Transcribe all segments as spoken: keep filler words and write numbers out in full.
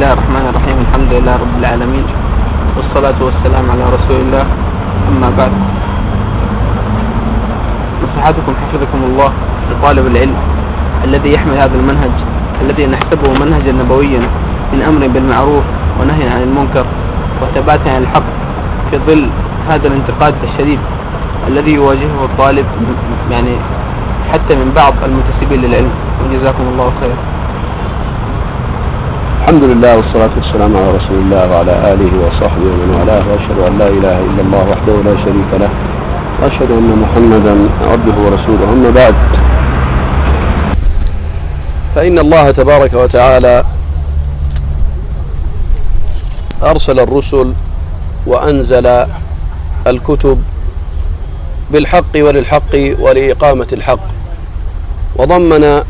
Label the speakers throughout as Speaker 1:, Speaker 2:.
Speaker 1: الله الرحمن الرحيم. الحمد لله رب العالمين، والصلاة والسلام على رسول الله. أما بعد، نصيحتكم حفظكم الله لطالب العلم الذي يحمل هذا المنهج الذي نحسبه منهجا نبويا من أمر بالمعروف ونهي عن المنكر وثبات عن الحق في ظل هذا الانتقاد الشديد الذي يواجهه الطالب يعني حتى من بعض المنتسبين للعلم. وجزاكم الله خير.
Speaker 2: الحمد لله والصلاة والسلام على رسول الله وعلى آله وصحبه ومن والاه، وأشهد أن لا إله إلا الله وحده لا شريك له، وأشهد أن محمدا عبده ورسوله. أما بعد، فإن الله تبارك وتعالى أرسل الرسل وأنزل الكتب بالحق وللحق ولإقامة الحق، وضمن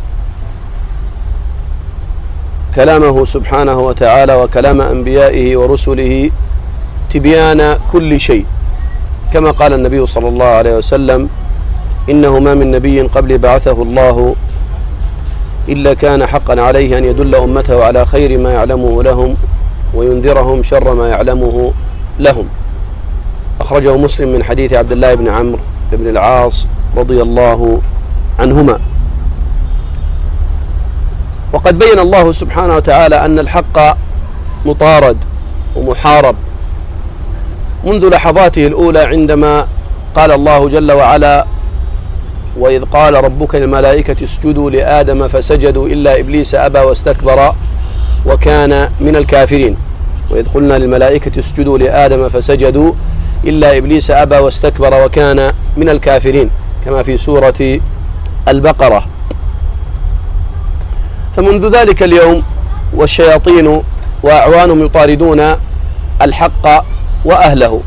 Speaker 2: كلامه سبحانه وتعالى وكلام أنبيائه ورسله تبيان كل شيء، كما قال النبي صلى الله عليه وسلم: إنه ما من نبي قبل بعثه الله إلا كان حقا عليه أن يدل أمته على خير ما يعلمه لهم وينذرهم شر ما يعلمه لهم. أخرجه مسلم من حديث عبد الله بن عمرو بن العاص رضي الله عنهما. وقد بين الله سبحانه وتعالى أن الحق مطارد ومحارب منذ لحظاته الأولى، عندما قال الله جل وعلا: وإذ قال ربك للملائكة اسجدوا لآدم فسجدوا إلا إبليس أبى واستكبر وكان من الكافرين. وإذ قلنا للملائكة اسجدوا لآدم فسجدوا إلا إبليس أبى واستكبر وكان من الكافرين، كما في سورة البقرة. فمنذ ذلك اليوم والشياطين وأعوانهم يطاردون الحق وأهله،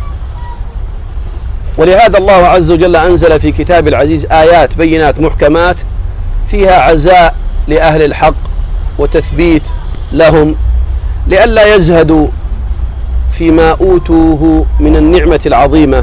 Speaker 2: ولهذا الله عز وجل أنزل في كتاب العزيز آيات بينات محكمات فيها عزاء لأهل الحق وتثبيت لهم لئلا يزهدوا فيما أوتوه من النعمة العظيمة،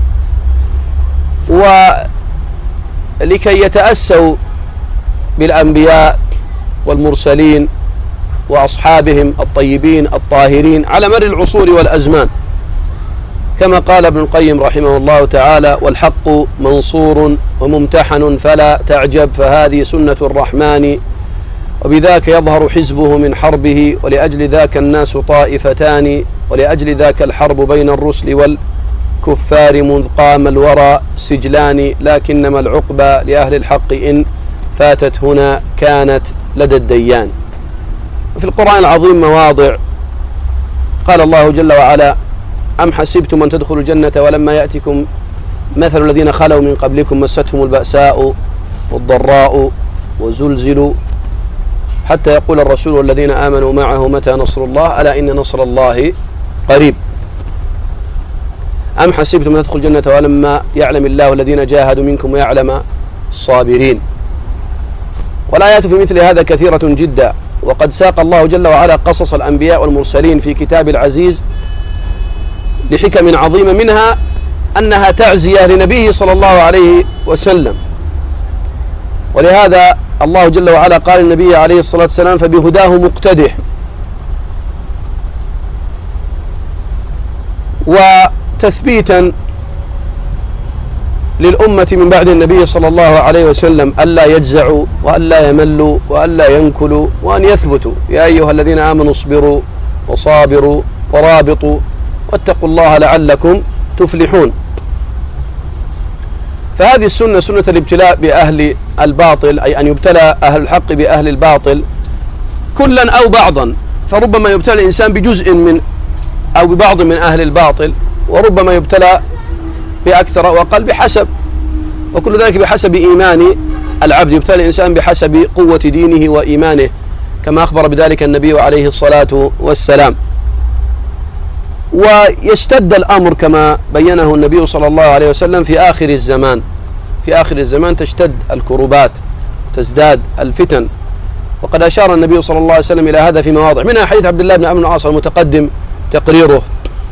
Speaker 2: ولكي يتأسوا بالأنبياء والمرسلين وأصحابهم الطيبين الطاهرين على مر العصور والأزمان، كما قال ابن القيم رحمه الله تعالى: والحق منصور وممتحن فلا تعجب، فهذه سنة الرحمن وبذاك يظهر حزبه من حربه، ولأجل ذاك الناس طائفتان، ولأجل ذاك الحرب بين الرسل والكفار، منذ قام الورى سجلان، لكنما العقبى لأهل الحق إن فاتت هنا كانت لدى الديان. وفي القرآن العظيم مواضع قال الله جل وعلا: أم حسبتم أن تدخلوا الجنة ولما يأتكم مثل الذين خلوا من قبلكم مستهم البأساء والضراء وزلزلوا حتى يقول الرسول والذين آمنوا معه متى نصر الله ألا إن نصر الله قريب. أم حسبتم أن تدخلوا الجنة ولما يعلم الله الذين جاهدوا منكم ويعلم الصابرين. والآيات في مثل هذا كثيرة جدا، وقد ساق الله جل وعلا قصص الأنبياء والمرسلين في كتاب العزيز لحكم عظيمة، منها أنها تعزية لنبيه صلى الله عليه وسلم. ولهذا الله جل وعلا قال للنبي عليه الصلاة والسلام: فبهداه مقتده. وتثبيتا للأمة من بعد النبي صلى الله عليه وسلم ألا يجزعوا وألا يملوا وألا ينكلوا وأن يثبتوا: يا أيها الذين آمنوا اصبروا وصابروا ورابطوا واتقوا الله لعلكم تفلحون. فهذه السنة سنة الابتلاء بأهل الباطل، أي أن يبتلى أهل الحق بأهل الباطل كلا أو بعضا، فربما يبتلى الإنسان بجزء من أو ببعض من أهل الباطل، وربما يبتلى بأكثر وأقل بحسب، وكل ذلك بحسب إيمان العبد. يبتلى الإنسان بحسب قوة دينه وإيمانه، كما أخبر بذلك النبي عليه الصلاة والسلام. ويشتد الأمر كما بينه النبي صلى الله عليه وسلم في آخر الزمان. في آخر الزمان تشتد الكروبات، تزداد الفتن، وقد أشار النبي صلى الله عليه وسلم إلى هذا في مواضع، منها حديث عبد الله بن عمرو بن العاص المتقدم تقريره: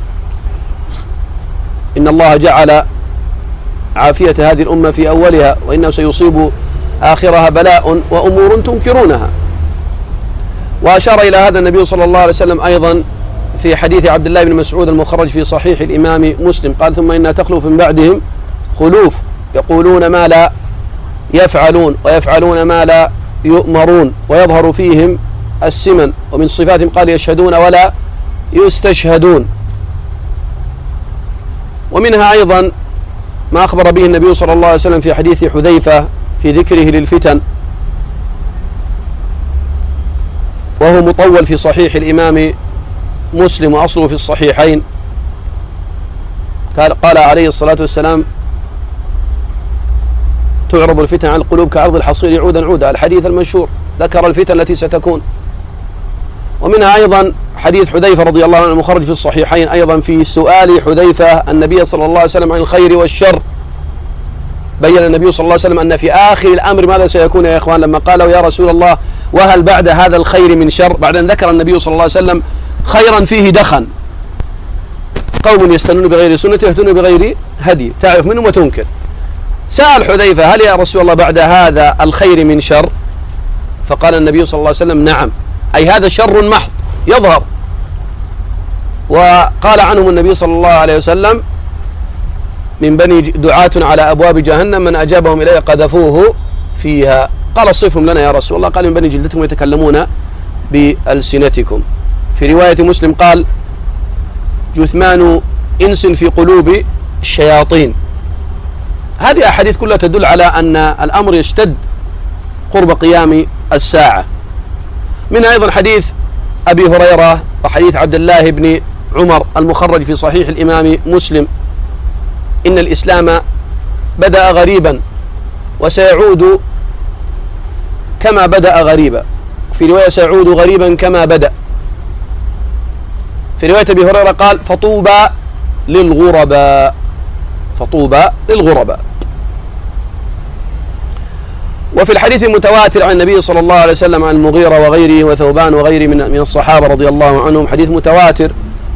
Speaker 2: إن الله جعل عافية هذه الأمة في أولها، وإنه سيصيب آخرها بلاء وأمور تنكرونها. وأشار إلى هذا النبي صلى الله عليه وسلم أيضا في حديث عبد الله بن مسعود المخرج في صحيح الإمام مسلم قال: ثم إنها تخلف من بعدهم خلوف يقولون ما لا يفعلون ويفعلون ما لا يؤمرون ويظهر فيهم السمن، ومن صفاتهم قال: يشهدون ولا يستشهدون. ومنها أيضا ما أخبر به النبي صلى الله عليه وسلم في حديث حذيفة في ذكره للفتن، وهو مطول في صحيح الإمام مسلم وأصله في الصحيحين. قال عليه الصلاة والسلام: تعرض الفتن على القلوب كعرض الحصير عودا عودا، الحديث المشهور، ذكر الفتن التي ستكون. ومنها أيضا حديث حذيفة رضي الله عنه المخرج في الصحيحين أيضا في سؤال حذيفة النبي صلى الله عليه وسلم عن الخير والشر، بين النبي صلى الله عليه وسلم أن في آخر الأمر ماذا سيكون يا إخوان؟ لما قالوا: يا رسول الله وهل بعد هذا الخير من شر؟ بعد أن ذكر النبي صلى الله عليه وسلم خيرا فيه دخن، قوم يستنون بغير سنة يهتون بغير هدي، تعرف منهم وتنكر. سأل حذيفة: هل يا رسول الله بعد هذا الخير من شر؟ فقال النبي صلى الله عليه وسلم: نعم، أي هذا شر محض يظهر. وقال عنهم النبي صلى الله عليه وسلم: من بني دعاة على أبواب جهنم من أجابهم إليه قذفوه فيها. قال: صفهم لنا يا رسول الله. قال: من بني جلدتكم يتكلمون بألسنتكم. في رواية مسلم قال: جثمان إنس في قلوب الشياطين. هذه أحاديث كلها تدل على أن الأمر يشتد قرب قيام الساعة. منها أيضا حديث أبي هريرة وحديث عبد الله بن عمر المخرج في صحيح الإمام مسلم: إن الإسلام بدأ غريبا وسيعود كما بدأ غريبا، في رواية سيعود غريبا كما بدأ. في رواية أبي هريرة قال: فطوبى للغرباء، فطوبى للغرباء. وفي الحديث المتواتر عن النبي صلى الله عليه وسلم عن المغيرة وغيره وثوبان وغيره من من الصحابة رضي الله عنهم، حديث متواتر،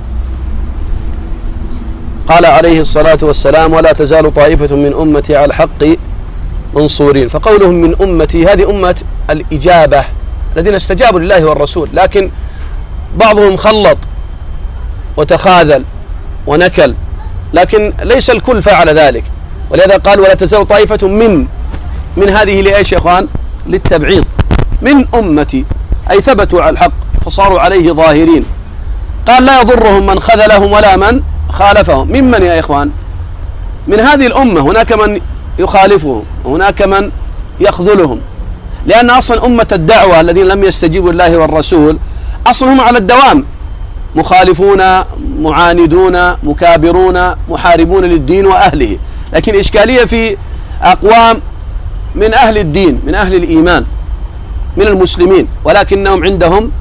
Speaker 2: قال عليه الصلاة والسلام: ولا تزال طائفة من أمتي على الحق منصورين. فقولهم من أمتي هذه أمة الإجابة الذين استجابوا لله والرسول، لكن بعضهم خلط وتخاذل ونكل، لكن ليس الكل فعل ذلك. ولهذا قال: ولا تزال طائفة من من هذه لإيش يا إخوان؟ للتبعيض. من أمتي أي ثبتوا على الحق فصاروا عليه ظاهرين. قال: لا يضرهم من خذلهم ولا من خالفهم. ممن يا إخوان؟ من هذه الأمة. هناك من يخالفهم وهناك من يخذلهم، لأن أصلا أمة الدعوة الذين لم يستجيبوا لله والرسول أصلا هم على الدوام مخالفون معاندون مكابرون محاربون للدين وأهله. لكن إشكالية في أقوام من أهل الدين من أهل الإيمان من المسلمين، ولكنهم عندهم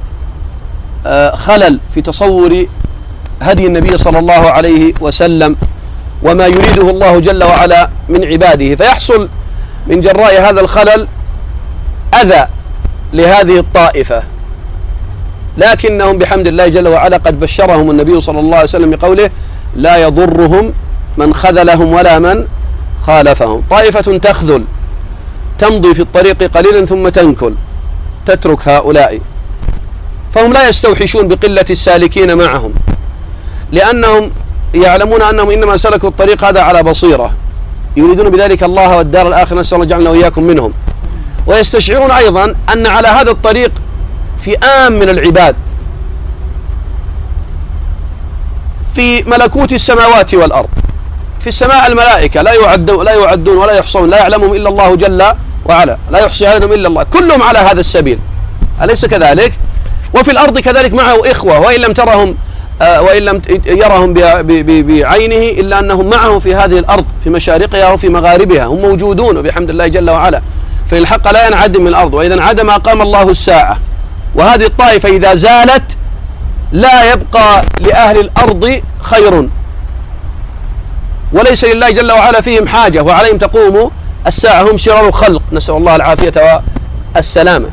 Speaker 2: خلل في تصور هدي النبي صلى الله عليه وسلم وما يريده الله جل وعلا من عباده، فيحصل من جراء هذا الخلل أذى لهذه الطائفة. لكنهم بحمد الله جل وعلا قد بشرهم النبي صلى الله عليه وسلم بقوله: لا يضرهم من خذلهم ولا من خالفهم. طائفة تخذل تمضي في الطريق قليلا ثم تنكل تترك هؤلاء، فهم لا يستوحشون بقلة السالكين معهم، لأنهم يعلمون أنهم إنما سلكوا الطريق هذا على بصيرة، يريدون بذلك الله والدار الآخرة، نسأل الله جعلنا وإياكم منهم. ويستشعرون أيضا أن على هذا الطريق فئام من العباد في ملكوت السماوات والأرض. في السماء الملائكة لا يعدون لا يعدون ولا يحصون، لا يعلمهم إلا الله جل وعلا، لا يحصي عددهم إلا الله، كلهم على هذا السبيل، أليس كذلك؟ وفي الأرض كذلك معه إخوة، وإن لم ترهم آه وإن لم يرهم بعينه إلا أنهم معه في هذه الأرض في مشارقها وفي مغاربها، هم موجودون وبحمد الله جل وعلا. فإن الحق لا ينعدم من الأرض، وإذا انعدم أقام الله الساعة. وهذه الطائفة إذا زالت لا يبقى لأهل الأرض خير، وليس لله جل وعلا فيهم حاجة، وعليهم تقوم الساعة، هم شرار الخلق، نسأل الله العافية والسلامة.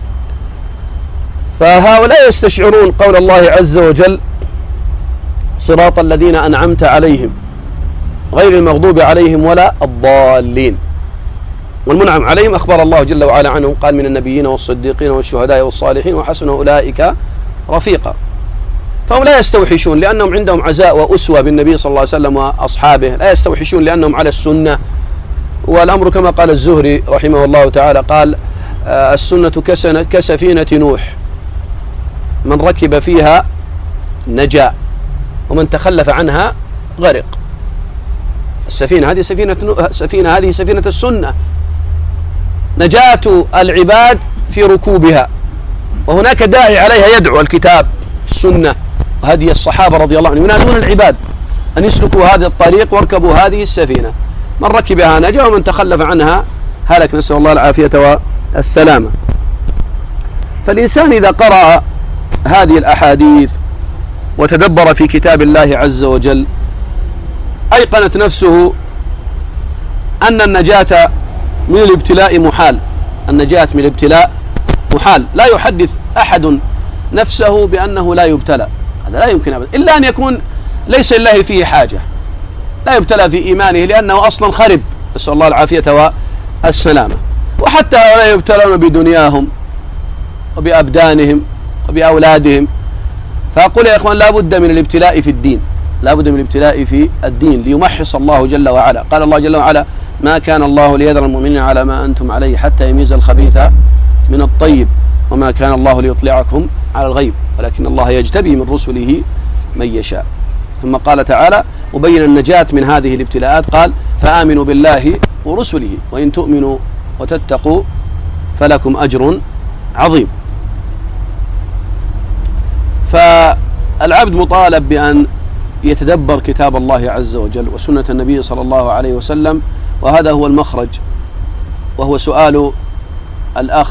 Speaker 2: فهؤلاء يستشعرون قول الله عز وجل: صراط الذين أنعمت عليهم غير المغضوب عليهم ولا الضالين. والمنعم عليهم أخبر الله جل وعلا عنهم، قال من النبيين والصديقين والشهداء والصالحين وحسن أولئك رفيقا. فهم لا يستوحشون لأنهم عندهم عزاء وأسوة بالنبي صلى الله عليه وسلم وأصحابه، لا يستوحشون لأنهم على السنة. والأمر كما قال الزهري رحمه الله تعالى، قال السنة كسفينة نوح، من ركب فيها نجا ومن تخلف عنها غرق. السفينة هذه سفينة سفينة هذه سفينة السنة، نجاة العباد في ركوبها، وهناك داعي عليها يدعو الكتاب السنة وهدي الصحابة رضي الله عنهم، ينادون العباد أن يسلكوا هذا الطريق واركبوا هذه السفينة، من ركبها نجا ومن تخلف عنها هلك، نسأل الله العافية والسلامة. فالإنسان إذا قرأ هذه الأحاديث وتدبر في كتاب الله عز وجل أيقنت نفسه أن النجاة من الابتلاء محال، النجاة من الابتلاء محال. لا يحدث أحد نفسه بأنه لا يبتلى، هذا لا يمكن أبدا، إلا أن يكون ليس لله فيه حاجة، لا يبتلى في إيمانه لأنه أصلا خرب، نسأل الله العافية والسلامة. وحتى لا يبتلون بدنياهم وبأبدانهم وبأولادهم. فأقول يا إخوان لا بد من الابتلاء في الدين، لا بد من الابتلاء في الدين ليمحص الله جل وعلا. قال الله جل وعلا ما كان الله ليذر المؤمنين على ما أنتم عليه حتى يميز الخبيث من الطيب وما كان الله ليطلعكم على الغيب ولكن الله يجتبي من رسله من يشاء. ثم قال تعالى مبين النجاة من هذه الابتلاءات، قال فآمنوا بالله ورسله وإن تؤمنوا وتتقوا فلكم أجر عظيم. فالعبد مطالب بأن يتدبر كتاب الله عز وجل وسنة النبي صلى الله عليه وسلم، وهذا هو المخرج، وهو سؤال الأخ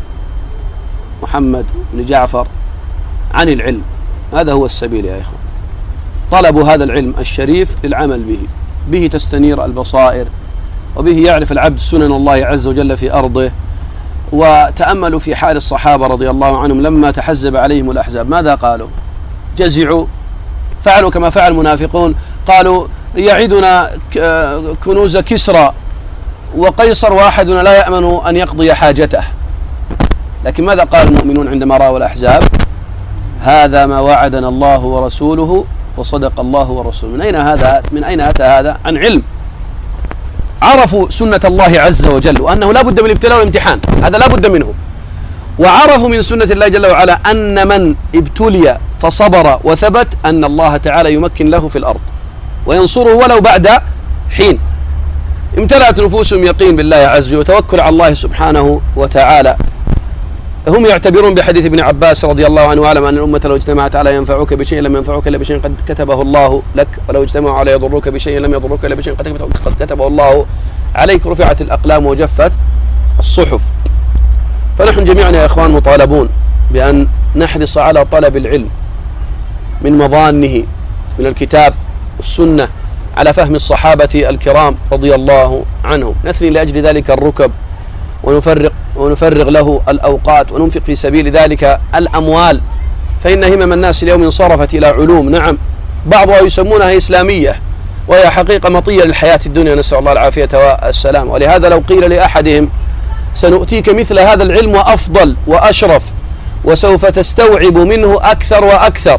Speaker 2: محمد بن جعفر عن العلم. هذا هو السبيل يا إخوان، طلب هذا العلم الشريف للعمل به، به تستنير البصائر، وبه يعرف العبد سنن الله عز وجل في أرضه. وتأملوا في حال الصحابة رضي الله عنهم لما تحزب عليهم الأحزاب، ماذا قالوا؟ جزعوا، فعلوا كما فعل المنافقون، قالوا يعدنا كنوز كسرى وقيصر واحدنا لا يأمن أن يقضي حاجته. لكن ماذا قال المؤمنون عندما رأوا الأحزاب؟ هذا ما وعدنا الله ورسوله وصدق الله ورسوله. من أين هذا؟ من أين أتى هذا؟ عن علم، عرفوا سنة الله عز وجل وأنه لا بد من الابتلاء والامتحان، هذا لا بد منه. وعرفوا من سنة الله جل وعلا أن من ابتلي فصبر وثبت أن الله تعالى يمكن له في الأرض وينصره ولو بعد حين. امتلأت نفوسهم يقين بالله عز وجل وتوكل على الله سبحانه وتعالى. هم يعتبرون بحديث ابن عباس رضي الله عنه واعلم أن الأمة لو اجتمعت على ينفعوك بشيء لم ينفعوك إلا بشيء قد كتبه الله لك، ولو اجتمعوا على يضروك بشيء لم يضروك إلا بشيء قد كتبه الله عليك، رفعت الأقلام وجفت الصحف. فنحن جميعا يا إخوان مطالبون بأن نحرص على طلب العلم من مظانه من الكتاب والسنة على فهم الصحابة الكرام رضي الله عنهم، نثني لأجل ذلك الركب ونفرق ونفرغ له الأوقات وننفق في سبيل ذلك الأموال، فإن همم الناس اليوم انصرفت إلى علوم، نعم بعضها يسمونها إسلامية وهي حقيقة مطية للحياة الدنيا، نسأل الله العافية والسلام. ولهذا لو قيل لأحدهم سنؤتيك مثل هذا العلم وأفضل وأشرف وسوف تستوعب منه أكثر وأكثر،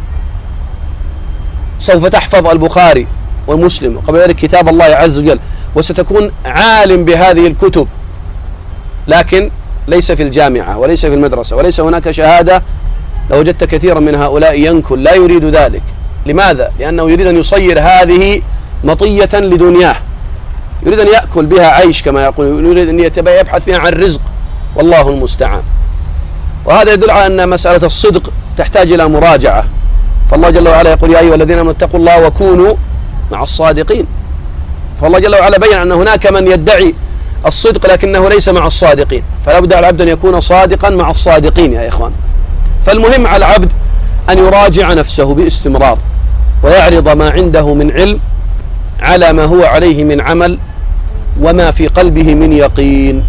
Speaker 2: سوف تحفظ البخاري ومسلم وقبل ذلك كتاب الله عز وجل وستكون عالم بهذه الكتب، لكن ليس في الجامعة وليس في المدرسة وليس هناك شهادة، لوجدت كثيرا من هؤلاء ينكل لا يريد ذلك. لماذا؟ لأنه يريد أن يصير هذه مطية لدنياه، يريد أن يأكل بها عيش كما يقول، يريد أن يبحث فيها عن رزق، والله المستعان. وهذا يدل على أن مسألة الصدق تحتاج إلى مراجعة. فالله جل وعلا يقول يا أيها الذين آمنوا اتقوا الله وكونوا مع الصادقين. فالله جل وعلا بين أن هناك من يدعي الصدق لكنه ليس مع الصادقين، فلا بد على العبد أن يكون صادقا مع الصادقين يا إخوان. فالمهم على العبد أن يراجع نفسه باستمرار ويعرض ما عنده من علم على ما هو عليه من عمل وما في قلبه من يقين.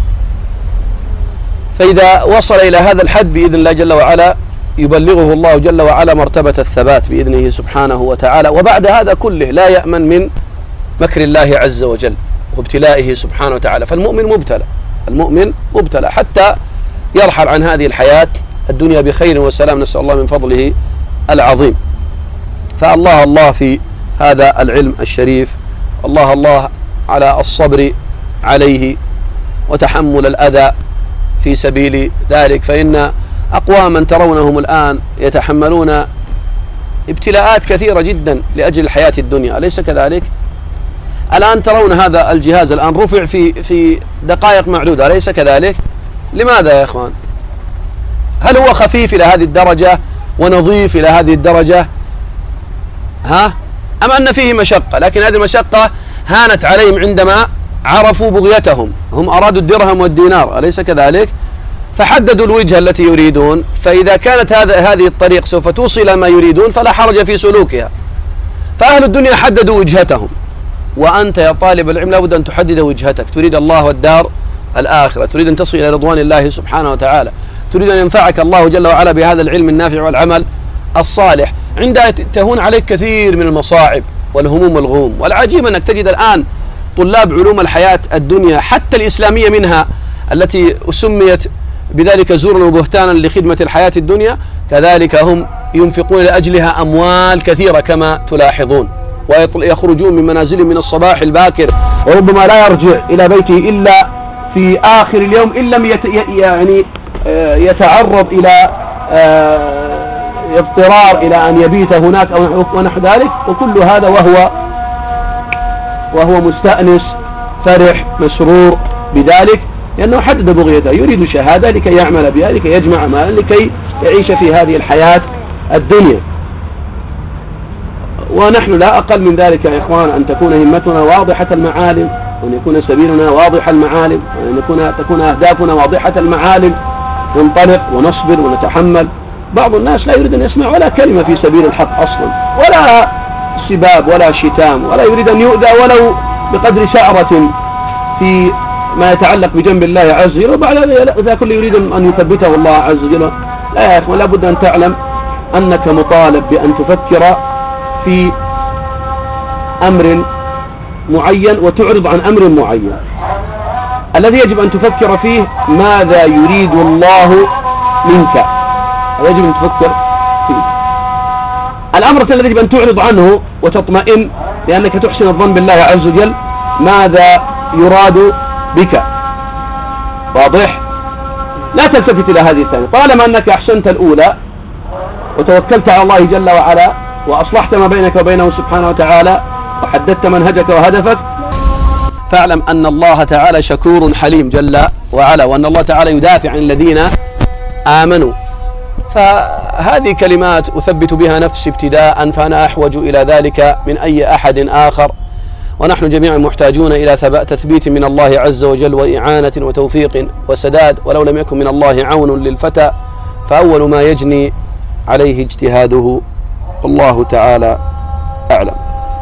Speaker 2: فإذا وصل إلى هذا الحد بإذن الله جل وعلا يبلغه الله جل وعلا مرتبة الثبات بإذنه سبحانه وتعالى. وبعد هذا كله لا يأمن من مكر الله عز وجل، وابتلائه سبحانه وتعالى. فالمؤمن مبتلى، المؤمن مبتلى حتى يرحل عن هذه الحياة الدنيا بخير وسلام، نسأل الله من فضله العظيم. فالله الله في هذا العلم الشريف، الله الله على الصبر عليه وتحمل الأذى في سبيل ذلك، فإن أقواما ترونهم الآن يتحملون ابتلاءات كثيرة جدا لأجل الحياة الدنيا، أليس كذلك؟ الآن ترون هذا الجهاز الآن رفع في في دقائق معدودة، أليس كذلك؟ لماذا يا إخوان؟ هل هو خفيف إلى هذه الدرجة ونظيف إلى هذه الدرجة؟ ها؟ أم أن فيه مشقة؟ لكن هذه المشقة هانت عليهم عندما عرفوا بغيتهم، هم أرادوا الدرهم والدينار، أليس كذلك؟ فحددوا الوجهة التي يريدون، فإذا كانت هذا هذه الطريق سوف توصل ما يريدون فلا حرج في سلوكها. فأهل الدنيا حددوا وجهتهم، وأنت يا طالب العلم لابد أن تحدد وجهتك، تريد الله والدار الآخرة، تريد أن تصل إلى رضوان الله سبحانه وتعالى، تريد أن ينفعك الله جل وعلا بهذا العلم النافع والعمل الصالح. عندها تهون عليك كثير من المصاعب والهموم والغموم. والعجيب أنك تجد الآن طلاب علوم الحياة الدنيا حتى الإسلامية منها التي سميت بذلك زورا وبهتانا لخدمة الحياة الدنيا، كذلك هم ينفقون لأجلها أموال كثيرة كما تلاحظون، ويخرجون من منازلهم من الصباح الباكر، وربما لا يرجع إلى بيته إلا في آخر اليوم إن لم يت... يعني يتعرض إلى اضطرار إلى أن يبيت هناك أو ونحو ذلك، وكل هذا وهو وهو مستأنس فرح مسرور بذلك، لأنه حدد بغيته، يريد شهادة لكي يعمل بها، لكي يجمع مالا، لكي يعيش في هذه الحياة الدنيا. ونحن لا أقل من ذلك يا إخوان، أن تكون همتنا واضحة المعالم، وأن يكون سبيلنا واضح المعالم، وأن يكون تكون أهدافنا واضحة المعالم، ننطلق ونصبر ونتحمل. بعض الناس لا يريد أن يسمع ولا كلمة في سبيل الحق أصلا، ولا سباب ولا شتام، ولا يريد أن يؤذى ولو بقدر شعرة في ما يتعلق بجنب الله عز وجل، وبعد ذلك كل يريد أن يثبته الله عز وجل. لا يا إخوان، لا بد أن تعلم أنك مطالب بأن تفكر في أمر معين وتعرض عن أمر معين. الذي يجب أن تفكر فيه ماذا يريد الله منك، يجب أن تفكر فيه. الأمر الذي يجب أن تعرض عنه وتطمئن لأنك تحسن الظن بالله عز وجل، ماذا يراد بك. واضح؟ لا تلتفت إلى هذه الثانية، طالما أنك أحسنت الأولى وتوكلت على الله جل وعلا وأصلحت ما بينك وبينه سبحانه وتعالى وحددت منهجك وهدفك، فاعلم أن الله تعالى شكور حليم جل وعلا، وأن الله تعالى يدافع عن الذين آمنوا. فهذه كلمات أثبت بها نفسي ابتداء، فأنا أحوج إلى ذلك من أي أحد آخر، ونحن جميعا محتاجون إلى تثبيت من الله عز وجل وإعانة وتوفيق وسداد، ولو لم يكن من الله عون للفتى فأول ما يجني عليه اجتهاده، والله تعالى أعلم.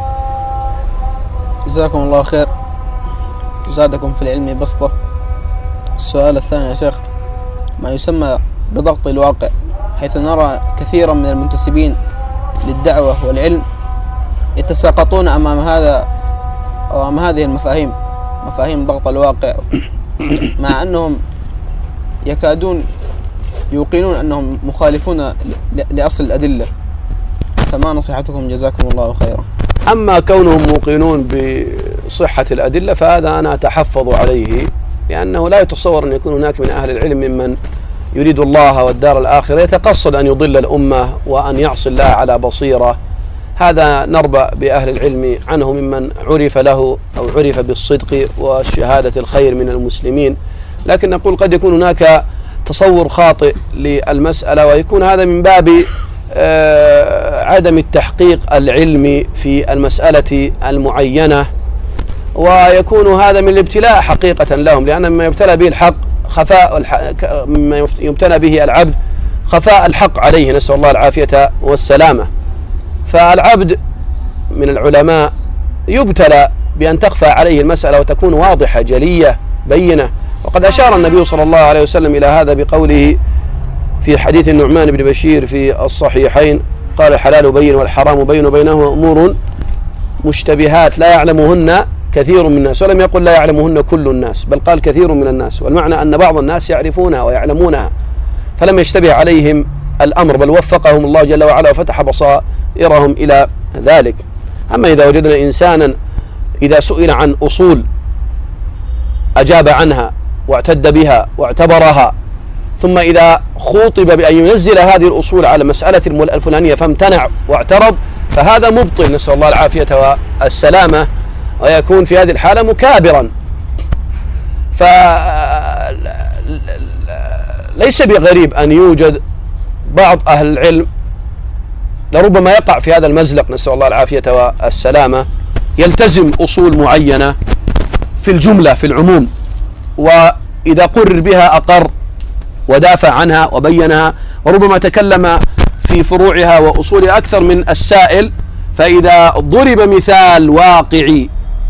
Speaker 3: جزاكم الله خير، زادكم في العلم بسطة. السؤال الثاني يا شيخ، ما يسمى بضغط الواقع، حيث نرى كثيرا من المنتسبين للدعوة والعلم يتساقطون أمام هذا أو أمام هذه المفاهيم، مفاهيم ضغط الواقع، مع أنهم يكادون يوقنون أنهم مخالفون لأصل الأدلة. فما نصيحتكم جزاكم الله خيرا؟
Speaker 2: أما كونهم موقنون بصحة الأدلة فهذا أنا أتحفظ عليه، لأنه لا يتصور أن يكون هناك من أهل العلم ممن يريد الله والدار الآخرة يتقصد أن يضل الأمة وأن يعصي الله على بصيرة. هذا نربى بأهل العلم عنه ممن عرف له أو عرف بالصدق والشهادة الخير من المسلمين، لكن نقول قد يكون هناك تصور خاطئ للمسألة، ويكون هذا من باب عدم التحقيق العلمي في المسألة المعينة، ويكون هذا من الابتلاء حقيقة لهم، لأن مما يبتلى به الحق خفاء مما يبتلى به العبد خفاء الحق عليه، نسأل الله العافية والسلامة. فالعبد من العلماء يبتلى بأن تخفى عليه المسألة وتكون واضحة جلية بينة، وقد أشار النبي صلى الله عليه وسلم إلى هذا بقوله في حديث النعمان بن بشير في الصحيحين، قال الحلال بين والحرام بين وبينهما أمور مشتبهات لا يعلمهن كثير من الناس، ولم يقل لا يعلمهن كل الناس، بل قال كثير من الناس، والمعنى أن بعض الناس يعرفونها ويعلمونها فلم يشتبه عليهم الأمر، بل وفقهم الله جل وعلا وفتح بصائرهم إلى ذلك. أما إذا وجدنا إنسانا إذا سئل عن أصول أجاب عنها واعتد بها واعتبرها، ثم إذا خوطب بأن ينزل هذه الأصول على مسألة الفلانية فامتنع واعترض، فهذا مبطل، نسأل الله العافية والسلامة، ويكون في هذه الحالة مكابرا. فليس بغريب أن يوجد بعض أهل العلم لربما يقع في هذا المزلق، نسأل الله العافية والسلامة، يلتزم أصول معينة في الجملة في العموم، وإذا قرر بها أقر ودافع عنها وبينها، وربما تكلم في فروعها وأصولها أكثر من السائل، فإذا ضرب مثال واقعي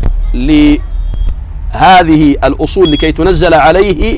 Speaker 2: لهذه الأصول لكي تنزل عليه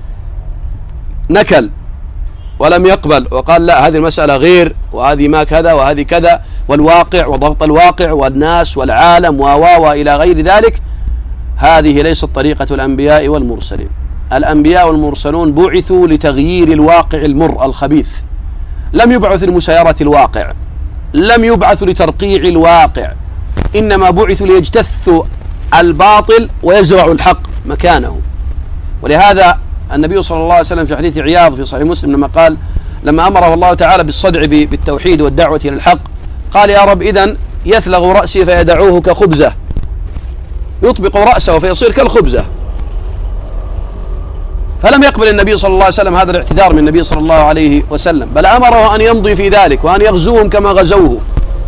Speaker 2: نكل ولم يقبل، وقال لا هذه المسألة غير، وهذه ما كذا وهذه كذا، والواقع وضغط الواقع والناس والعالم و إلى غير ذلك. هذه ليست طريقة الأنبياء والمرسلين. الأنبياء والمرسلون بعثوا لتغيير الواقع المر الخبيث، لم يبعثوا لمسايرة الواقع، لم يبعثوا لترقيع الواقع، إنما بعثوا ليجتثوا الباطل ويزرعوا الحق مكانه. ولهذا النبي صلى الله عليه وسلم في حديث عياض في صحيح مسلم لما قال لما أمره الله تعالى بالصدع بالتوحيد والدعوة إلى الحق، قال يا رب إذن يثلغ رأسي فيدعوه كخبزة، يطبق رأسه فيصير كالخبزة. فلم يقبل النبي صلى الله عليه وسلم هذا الاعتذار من النبي صلى الله عليه وسلم، بل أمره أن يمضي في ذلك، وأن يغزوهم كما غزوه،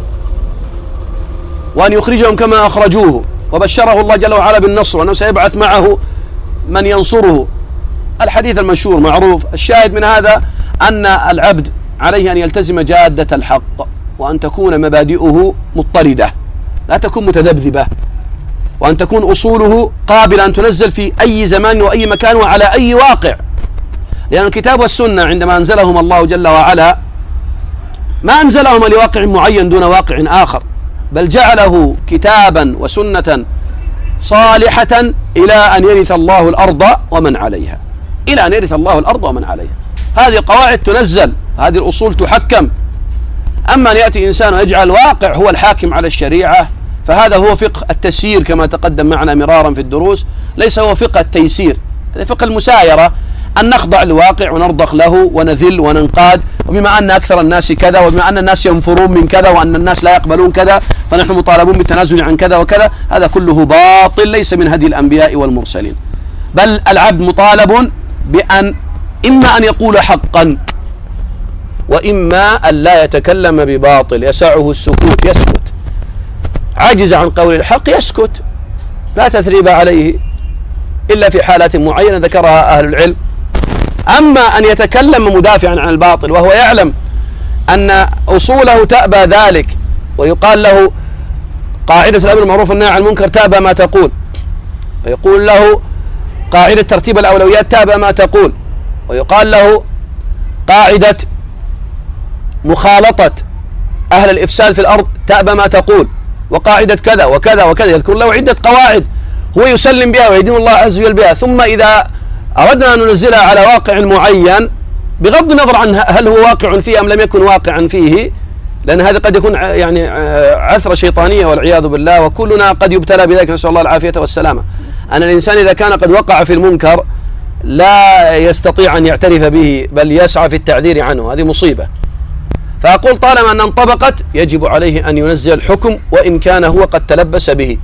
Speaker 2: وأن يخرجهم كما أخرجوه، وبشره الله جل وعلا بالنصر، وأنه سيبعث معه من ينصره. الحديث المشهور معروف. الشاهد من هذا أن العبد عليه أن يلتزم جادة الحق، وأن تكون مبادئه مضطردة لا تكون متذبذبة، وأن تكون أصوله قابلة أن تنزل في أي زمان وأي مكان وعلى أي واقع. لأن الكتاب والسنة عندما أنزلهم الله جل وعلا ما أنزلهما لواقع معين دون واقع آخر، بل جعله كتابا وسنة صالحة إلى أن يرث الله الأرض ومن عليها، إلى أن يرث الله الأرض ومن عليها. هذه قواعد تنزل، هذه الأصول تحكم. أما أن يأتي إنسان ويجعل الواقع هو الحاكم على الشريعة، فهذا هو فقه التسيير كما تقدم معنا مرارا في الدروس، ليس هو فقه التيسير، هذا فقه المسايرة، أن نخضع للواقع ونرضخ له ونذل وننقاد، وبما أن أكثر الناس كذا، وبما أن الناس ينفرون من كذا، وأن الناس لا يقبلون كذا، فنحن مطالبون بالتنازل عن كذا وكذا. هذا كله باطل، ليس من هدي الأنبياء والمرسلين. بل العبد مطالب بأن إما أن يقول حقا، وإما أن لا يتكلم بباطل يسعه السكوت، يسكت. عاجز عن قول الحق يسكت، لا تثريب عليه إلا في حالات معينة ذكرها أهل العلم. أما أن يتكلم مدافعا عن الباطل وهو يعلم أن أصوله تأبى ذلك، ويقال له قاعدة الأمر بالمعروف والنهي عن المنكر تأبى ما تقول، ويقول له قاعدة ترتيب الأولويات تأبى ما تقول، ويقال له قاعدة مخالطة أهل الإفساد في الأرض تأبى ما تقول، وقاعدة كذا وكذا وكذا، يذكر له عدة قواعد هو يسلم بها ويدين الله عز وجل بها. ثم إذا أردنا أن ننزلها على واقع معين، بغض النظر عن هل هو واقع فيه أم لم يكن واقعا فيه، لأن هذا قد يكون يعني عثرة شيطانية والعياذ بالله، وكلنا قد يبتلى بذلك، نسأل الله العافية والسلامة. أن الإنسان إذا كان قد وقع في المنكر لا يستطيع أن يعترف به، بل يسعى في التعذير عنه، هذه مصيبة. فأقول طالما أن انطبقت يجب عليه أن ينزل الحكم، وإن كان هو قد تلبس به،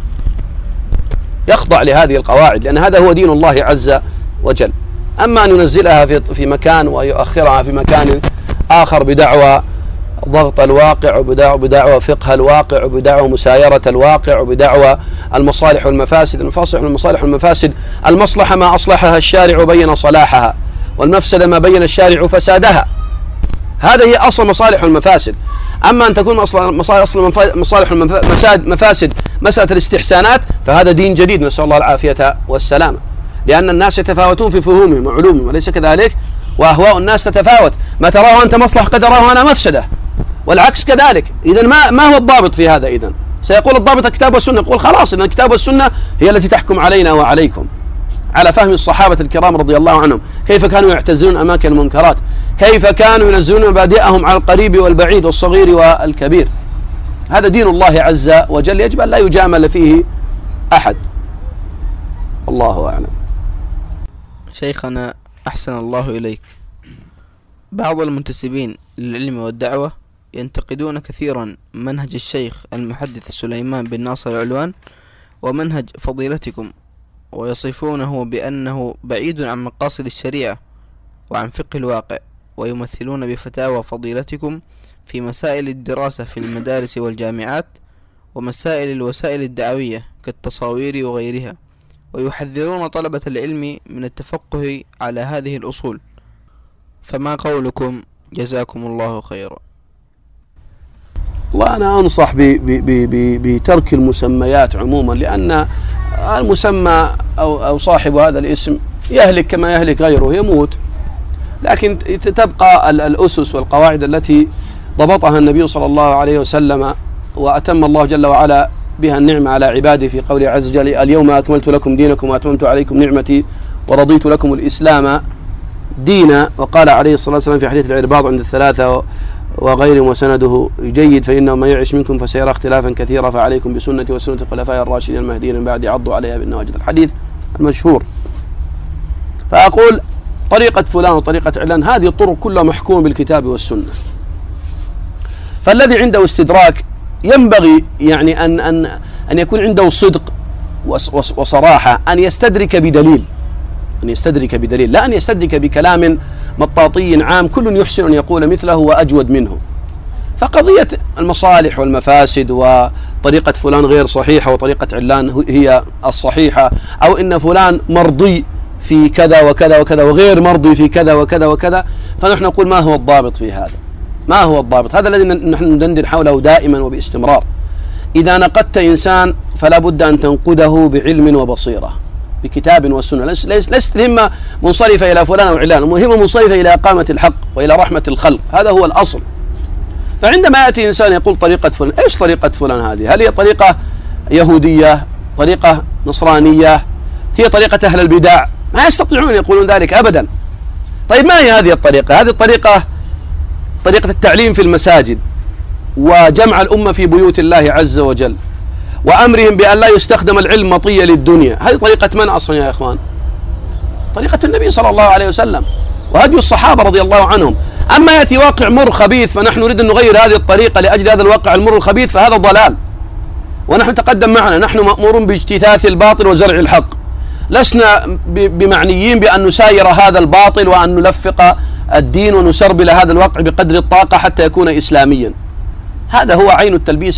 Speaker 2: يخضع لهذه القواعد، لأن هذا هو دين الله عز وجل. أما أن ينزلها في في مكان ويؤخرها في مكان آخر بدعوى ضغط الواقع، وبدعوى فقه الواقع، وبدعوى مسايرة الواقع، وبدعوى المصالح والمفاسد. المصالح والمفاسد المصلحة ما أصلحها الشارع وبين صلاحها، والمفسدة ما بين الشارع فسادها. هذا هي أصل مصالح والمفاسد. أما أن تكون أصل مصالح المفاسد مسألة الاستحسانات، فهذا دين جديد، نسأل الله العافية والسلامة، لأن الناس يتفاوتون في فهومهم وعلومهم، وليس كذلك، وأهواء الناس تتفاوت، ما تراه أنت مصلحة قد أراه أنا مفسدة، والعكس كذلك. إذن ما ما هو الضابط في هذا؟ إذن سيقول الضابط الكتاب والسنة، يقول خلاص إن الكتاب والسنة هي التي تحكم علينا وعليكم، على فهم الصحابة الكرام رضي الله عنهم كيف كانوا يعتزلون أماكن المنكرات، كيف كانوا ينزلون مبادئهم على القريب والبعيد والصغير والكبير. هذا دين الله عز وجل، يجب أن لا يجامل فيه أحد. الله أعلم.
Speaker 3: شيخنا أحسن الله إليك، بعض المنتسبين للعلم والدعوة ينتقدون كثيرا منهج الشيخ المحدث سليمان بن ناصر العلوان ومنهج فضيلتكم، ويصفونه بأنه بعيد عن مقاصد الشريعة وعن فقه الواقع، ويمثلون بفتاوى فضيلتكم في مسائل الدراسة في المدارس والجامعات ومسائل الوسائل الدعوية كالتصاوير وغيرها، ويحذرون طلبة العلم من التفقه على هذه الأصول، فما قولكم جزاكم الله خيرا؟
Speaker 2: والله أنا أنصح بترك المسميات عموما، لأن المسمى أو أو صاحب هذا الاسم يهلك كما يهلك غيره، يموت، لكن تبقى الأسس والقواعد التي ضبطها النبي صلى الله عليه وسلم وأتم الله جل وعلا بها النعمة على عباده في قوله عز وجل: اليوم أكملت لكم دينكم وأتممت عليكم نعمتي ورضيت لكم الإسلام دينا. وقال عليه الصلاة والسلام في حديث العرباض عند الثلاثة وغيرهم وسنده جيد: فإنه من يعش منكم فسيرى اختلافا كثيرا فعليكم بسنتي وسنة الخلفاء الراشدين المهديين من بعد عضوا عليها بالنواجذ، الحديث المشهور. فأقول طريقة فلان وطريقة علان هذه الطرق كلها محكومة بالكتاب والسنة، فالذي عنده استدراك ينبغي يعني أن أن أن يكون عنده صدق وصراحة، أن يستدرك بدليل، أن يستدرك بدليل، لا أن يستدرك بكلام مطاطي عام كل يحسن أن يقول مثله وأجود منه. فقضية المصالح والمفاسد وطريقة فلان غير صحيحة وطريقة علان هي الصحيحة، أو إن فلان مرضي في كذا وكذا وكذا وغير مرضي في كذا وكذا وكذا، فنحن نقول ما هو الضابط في هذا؟ ما هو الضابط؟ هذا الذي نحن ندندن حوله دائما وباستمرار. إذا نقدت إنسان فلا بد أن تنقده بعلم وبصيرة، بكتاب والسنة، ليست الهمة منصرفة إلى فلان أو علان، المهمة منصرفة إلى إقامة الحق وإلى رحمة الخلق، هذا هو الأصل. فعندما يأتي إنسان يقول طريقة فلان، إيش طريقة فلان هذه؟ هل هي طريقة يهودية؟ طريقة نصرانية؟ هي طريقة أهل البدع؟ ما يستطيعون يقولون ذلك أبدا. طيب ما هي هذه الطريقة؟ هذه الطريقة طريقة التعليم في المساجد وجمع الأمة في بيوت الله عز وجل وأمرهم بأن لا يستخدم العلم مطية للدنيا. هذه طريقة من أصلا يا إخوان؟ طريقة النبي صلى الله عليه وسلم وهدي الصحابة رضي الله عنهم. أما يأتي واقع مر خبيث فنحن نريد أن نغير هذه الطريقة لأجل هذا الواقع المر الخبيث، فهذا ضلال. ونحن تقدم معنا، نحن مأمورون باجتثاث الباطل وزرع الحق، لسنا بمعنيين بأن نساير هذا الباطل وأن نلفق الدين ونسربل هذا الواقع بقدر الطاقة حتى يكون إسلاميا. هذا هو عين التلبيس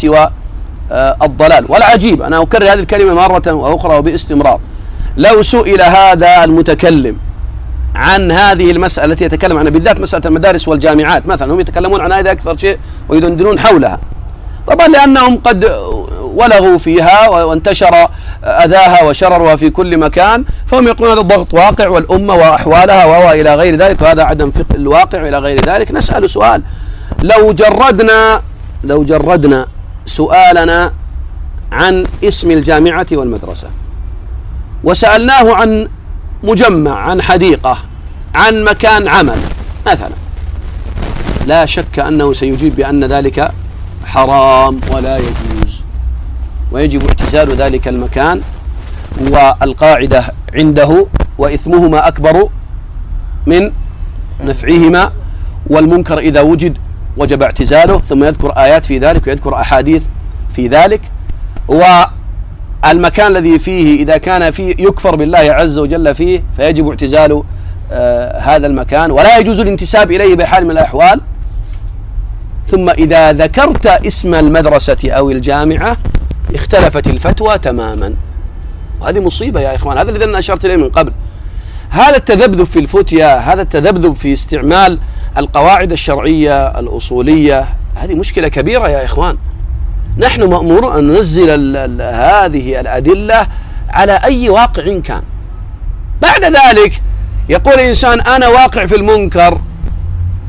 Speaker 2: والضلال. والعجيب، أنا أكرر هذه الكلمة مرة وأخرى وباستمرار، لو سئل هذا المتكلم عن هذه المسألة التي يتكلم عنها، بالذات مسألة المدارس والجامعات مثلا، هم يتكلمون عن هذا أكثر شيء ويدندنون حولها، طبعا لأنهم قد ولغوا فيها وانتشر أذاها وشررها في كل مكان، فهم يقولون هذا الضغط واقع والأمة وأحوالها وهو إلى غير ذلك، وهذا عدم فقه الواقع إلى غير ذلك. نسأل سؤال، لو جردنا لو جردنا سؤالنا عن اسم الجامعة والمدرسة وسألناه عن مجمع، عن حديقة، عن مكان عمل مثلا، لا شك أنه سيجيب بأن ذلك حرام ولا يجوز، ويجب اعتزال ذلك المكان، والقاعدة عنده وإثمهما أكبر من نفعهما، والمنكر إذا وجد وجب اعتزاله، ثم يذكر آيات في ذلك ويذكر أحاديث في ذلك. والمكان الذي فيه إذا كان فيه يكفر بالله عز وجل فيه فيجب اعتزال آه هذا المكان، ولا يجوز الانتساب إليه بحال من الأحوال. ثم إذا ذكرت اسم المدرسة أو الجامعة اختلفت الفتوى تماما، وهذه مصيبة يا إخوان. هذا الذي أنا أشرت إليه من قبل، هذا التذبذب في الفتيا، هذا التذبذب في استعمال القواعد الشرعية الأصولية، هذه مشكلة كبيرة يا إخوان. نحن مأمورون أن ننزل ال ال هذه الأدلة على أي واقع كان. بعد ذلك يقول الإنسان أنا واقع في المنكر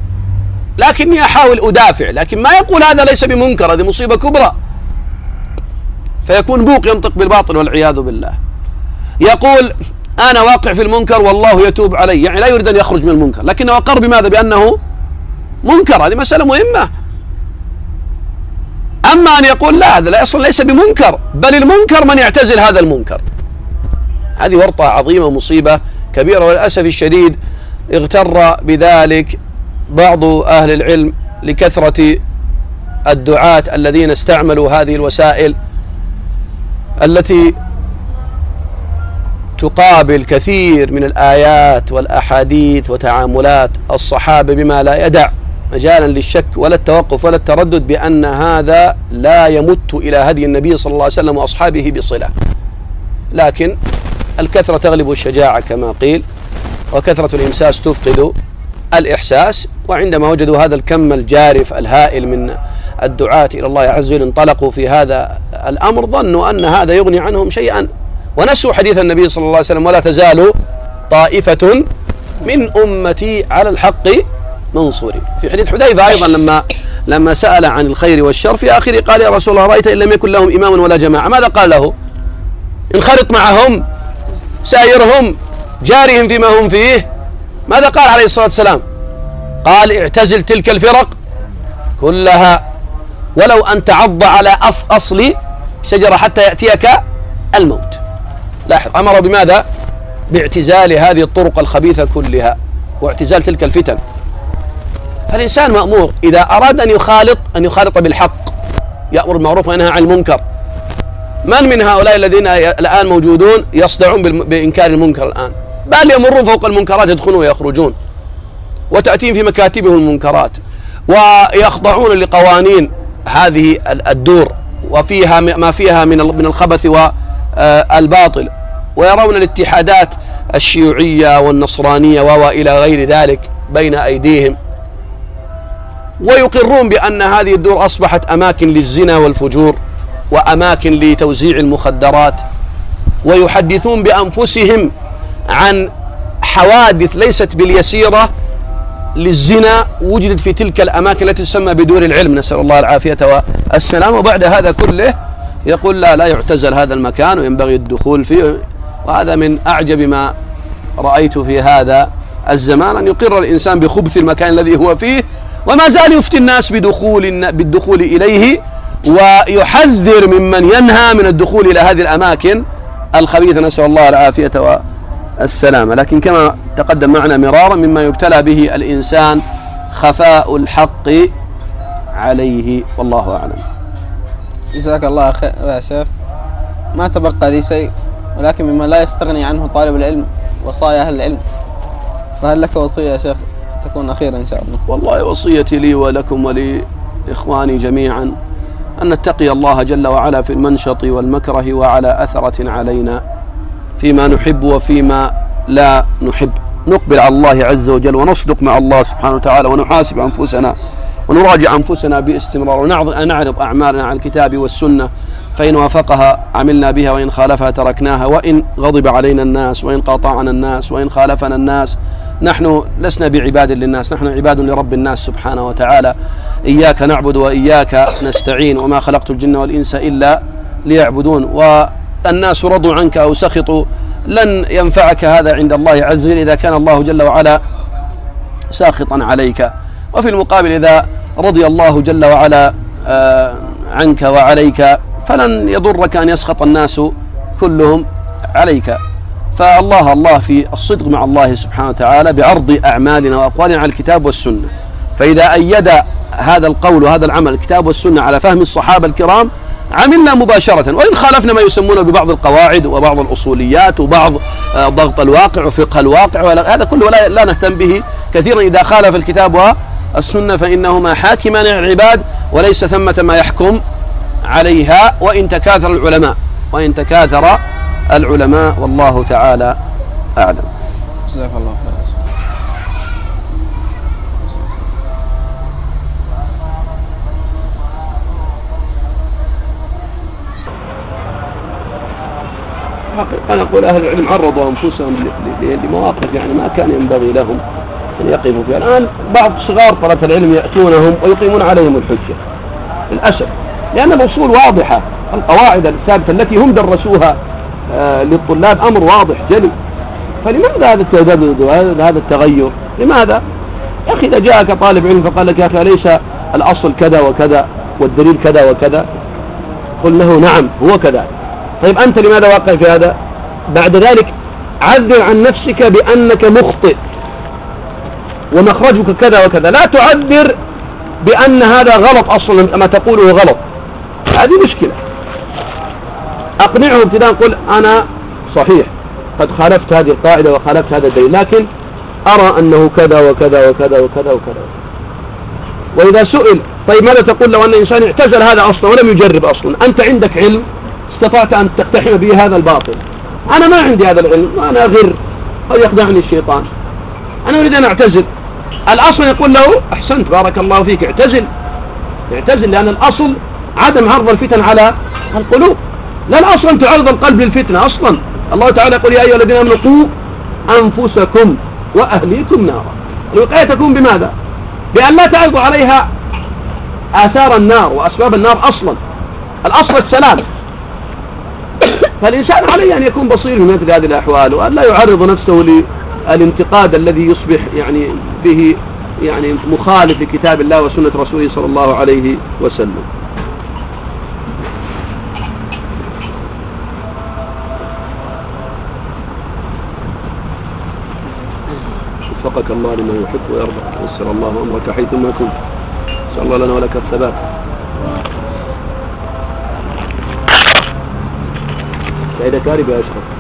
Speaker 2: لكني أحاول أدافع، لكن ما يقول هذا ليس بمنكر، هذه مصيبة كبرى. فيكون بوق ينطق بالباطل والعياذ بالله. يقول أنا واقع في المنكر والله يتوب علي، يعني لا يريد أن يخرج من المنكر، لكنه أقر بماذا؟ بأنه منكر. هذه مسألة مهمة. أما أن يقول لا هذا لا أصلا ليس بمنكر، بل المنكر من يعتزل هذا المنكر، هذه ورطة عظيمة ومصيبة كبيرة. وللأسف الشديد اغتر بذلك بعض أهل العلم لكثرة الدعاة الذين استعملوا هذه الوسائل التي تقابل كثير من الآيات والأحاديث وتعاملات الصحابة بما لا يدع مجالا للشك ولا التوقف ولا التردد بأن هذا لا يمت إلى هدي النبي صلى الله عليه وسلم وأصحابه بصلة. لكن الكثرة تغلب الشجاعة كما قيل، وكثرة الإمساس تفقد الإحساس. وعندما وجدوا هذا الكم الجارف الهائل من الدعاة إلى الله عز وجل انطلقوا في هذا الأمر، ظنوا أن هذا يغني عنهم شيئا، ونسوا حديث النبي صلى الله عليه وسلم: ولا تزال طائفة من أمتي على الحق منصورين. في حديث حذيفة أيضا لما لما سأل عن الخير والشر في آخره قال: يا رسول الله رأيت إن لم يكن لهم إمام ولا جماعة، ماذا قال له؟ انخرط معهم، سايرهم، جارهم فيما هم فيه. ماذا قال عليه الصلاة والسلام؟ قال: اعتزل تلك الفرق كلها ولو أن تعض على أصل شجرة حتى يأتيك الموت. لاحظ، أمر بماذا؟ باعتزال هذه الطرق الخبيثة كلها واعتزال تلك الفتن. فالإنسان مأمور إذا أراد أن يخالط أن يخالط بالحق، يأمر بالمعروف وينهى عن المنكر. من من هؤلاء الذين الآن موجودون يصدعون بإنكار المنكر الآن، بل يمرون فوق المنكرات، يدخلون ويخرجون، وتأتيهم في مكاتبهم المنكرات، ويخضعون لقوانين هذه الدور وفيها ما فيها من من الخبث والباطل، ويرون الاتحادات الشيوعية والنصرانية وإلى غير ذلك بين أيديهم، ويقرون بأن هذه الدور أصبحت أماكن للزنا والفجور وأماكن لتوزيع المخدرات، ويحدثون بأنفسهم عن حوادث ليست باليسيرة للزنا وجدت في تلك الأماكن التي تسمى بدور العلم، نسأل الله العافية والسلام. وبعد هذا كله يقول لا لا يعتزل هذا المكان وينبغي الدخول فيه. وهذا من أعجب ما رأيت في هذا الزمان، أن يقر الإنسان بخبث المكان الذي هو فيه، وما زال يفتي الناس بدخول بالدخول إليه، ويحذر ممن ينهى من الدخول إلى هذه الأماكن الخبيثة، نسأل الله العافية والسلامة. لكن كما تقدم معنا مرارا مما يبتلى به الإنسان خفاء الحق عليه، والله أعلم.
Speaker 3: جزاك الله خير يا شيخ. ما تبقى لي شيء، ولكن مما لا يستغني عنه طالب العلم وصايا أهل العلم، فهل لك وصية يا شيخ تكون أخيرا إن شاء الله؟
Speaker 2: والله وصيتي لي ولكم ولإخواني جميعا أن نتقي الله جل وعلا في المنشط والمكره وعلى أثرة علينا فيما نحب وفيما لا نحب. نقبل على الله عز وجل ونصدق مع الله سبحانه وتعالى، ونحاسب أنفسنا ونراجع أنفسنا باستمرار، ونعرض أعمالنا على الكتاب والسنة، فإن وافقها عملنا بها وإن خالفها تركناها. وإن غضب علينا الناس وإن قاطعنا الناس وإن خالفنا الناس، نحن لسنا بعباد للناس، نحن عباد لرب الناس سبحانه وتعالى. إياك نعبد وإياك نستعين، وما خلقت الجن والإنس إلا ليعبدون. والناس رضوا عنك أو سخطوا لن ينفعك هذا عند الله عز وجل إذا كان الله جل وعلا ساخطا عليك. وفي المقابل إذا رضي الله جل وعلا عنك وعليك فلن يضرك أن يسخط الناس كلهم عليك. فالله الله في الصدق مع الله سبحانه وتعالى بعرض أعمالنا وأقوالنا على الكتاب والسنة. فإذا أيد هذا القول وهذا العمل الكتاب والسنة على فهم الصحابة الكرام عملنا مباشرة، وإن خالفنا ما يسمونه ببعض القواعد وبعض الأصوليات وبعض ضغط الواقع وفقه الواقع، هذا كله لا, لا نهتم به كثيرا. إذا خالف الكتاب والسنة فإنهما حاكمان على العباد وليس ثمة ما يحكم عليها، وإن تكاثر العلماء وإن تكاثر العلماء والله تعالى أعلم.
Speaker 3: جزاك الله خير.
Speaker 2: أنا أقول أهل العلم عرضوا أنفسهم لمواقف يعني ما كان ينبغي لهم أن يقفوا فيها. الآن بعض صغار طلبة العلم يأتونهم ويقيمون عليهم الحجة للأسف. لأن الأصول واضحة، القواعد الثابتة التي هم درسوها آه للطلاب أمر واضح جلي. فلماذا هذا التجدد وهذا التغير؟ لماذا؟ يا أخي إذا جاءك طالب علم فقال لك يا أخي أليس الأصل كذا وكذا والدليل كذا وكذا؟ قل له نعم هو كذا. طيب أنت لماذا واقع في هذا؟ بعد ذلك عذر عن نفسك بأنك مخطئ ومخرجك كذا وكذا، لا تعذر بأن هذا غلط أصلا، ما تقوله غلط. هذه مشكلة. أقنعه ابتداء، قل أنا صحيح قد خالفت هذه القاعدة وخالفت هذا الدليل، لكن أرى أنه كذا وكذا وكذا وكذا وكذا. وإذا سئل طيب ماذا تقول لو أن الإنسان اعتزل هذا أصلا ولم يجرب أصلا؟ أنت عندك علم استطعت أن تقتحم به هذا الباطل، أنا ما عندي هذا العلم، أنا غر، قد يخدعني الشيطان، أنا أريد أن أعتزل. الأصل يقول له أحسنت بارك الله فيك، اعتزل اعتزل، لأن الأصل عدم عرض الفتن على القلوب، لا الأصل أن تعرض القلب للفتنة أصلا. الله تعالى يقول يا أيها الذين آمنوا قوا أنفسكم وأهليكم نارا. الوقاية تكون بماذا؟ بأن لا تعرض عليها آثار النار وأسباب النار أصلا. الأصل السلام. فالإنسان عليه أن يكون بصير في مثل هذه الأحوال، وأن لا يعرض نفسه للانتقاد الذي يصبح يعني به يعني مخالف لكتاب الله وسنة رسوله صلى الله عليه وسلم. وفقك الله لما يحب ويرضى، ويسر الله أمرك حيثما كنت. نسأل الله لنا ولك الثبات. سعيد كارب يا أشرف.